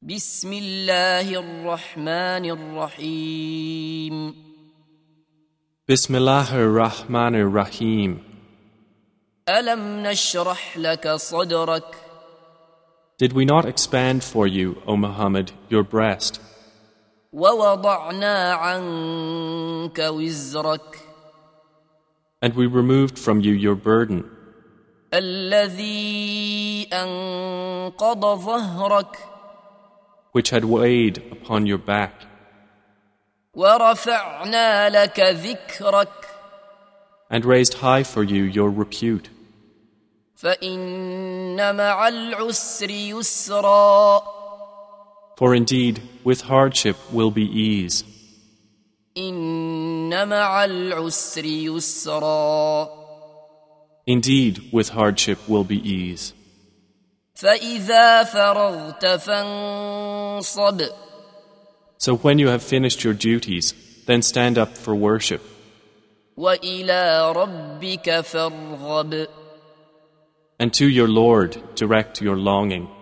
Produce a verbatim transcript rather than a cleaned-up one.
بسم الله الرحمن الرحيم Bismillahir Rahmanir Rahim. ألم نشرح لك صدرك Did we not expand for you, O Muhammad, your breast, ووضعنا عنك وزرك and we removed from you your burden, الذي أنقض ظهرك which had weighed upon your back, ورفعنا لك ذكرك and raised high for you your repute? فإن مع العسر يسرا For indeed, with hardship will be ease. إن مع العسر يسرا Indeed, with hardship will be ease. فإذا فرغت فانصب So when you have finished your duties, then stand up for worship, وإلى ربك فارغب and to your Lord direct your longing.